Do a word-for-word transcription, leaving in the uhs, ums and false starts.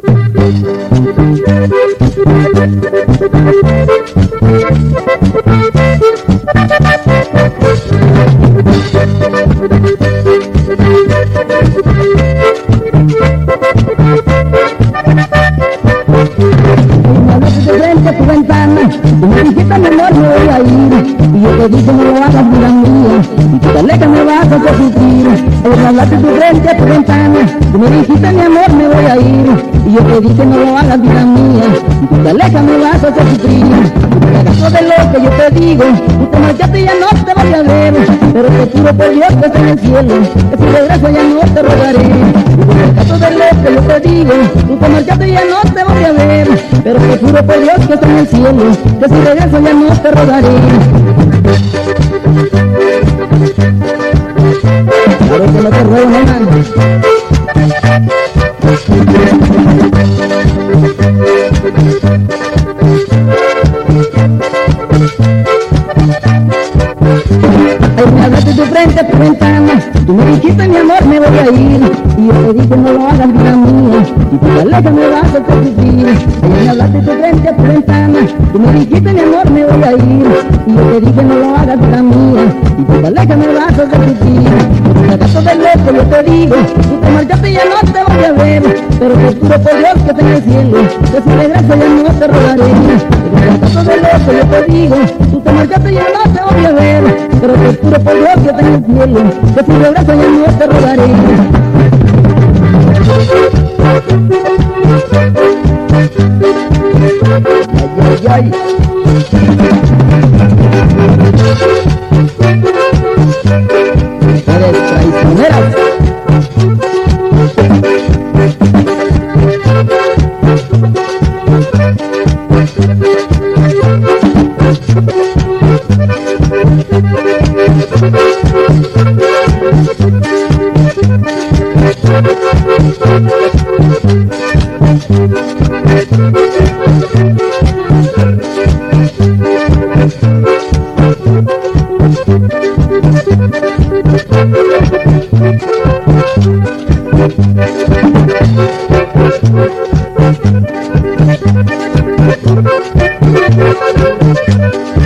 Tu ventana, tú me dijiste mi amor me voy a ir, y yo te dije no lo hagas vida mía, y tú te alejas me vas a hacer sufrir. Hoy me hablaste tu frente a tu ventana, tú me dijiste mi amor me voy a ir, y yo te dije no lo hagas vida mía, y tú te alejas me vas a hacer sufrir. Tú me hagas de lo que yo te digo, tú te marchaste y ya no te voy a ver, pero te juro por Dios que está en el cielo, que si regreso ya no te rogaré. Tú me hagas de lo que yo te digo, tú te marchaste y ya no te voy a ver, pero te juro por Dios que está en el cielo, que si regreso ya no te rogaré. Claro que no te ruego, nena. Ay, me hablaste de frente a tu ventana, tú me dijiste mi amor me voy a ir, y yo te dije no lo hagas vida mía, y tú te alejas me vas a hacer sufrir. Ay, me hablaste de frente a tu ventana, tú me dijiste mi amor me voy a ir, y yo te dije no lo hagas vida mía, y tú te alejas me vas a hacer sufrir. Me acaso de lo que yo te digo, tú te marchaste y ya no te voy a ver, pero te juro por Dios que está en el cielo, que si regreso ya no te rogaré. Me acaso de lo que yo te digo, tú te marchaste y ya no te voy a ver, pero te juro por Dios que está en el cielo, que si regreso ya no te rogaré. Ay, ay, ay. Eres traicionera. Thank you.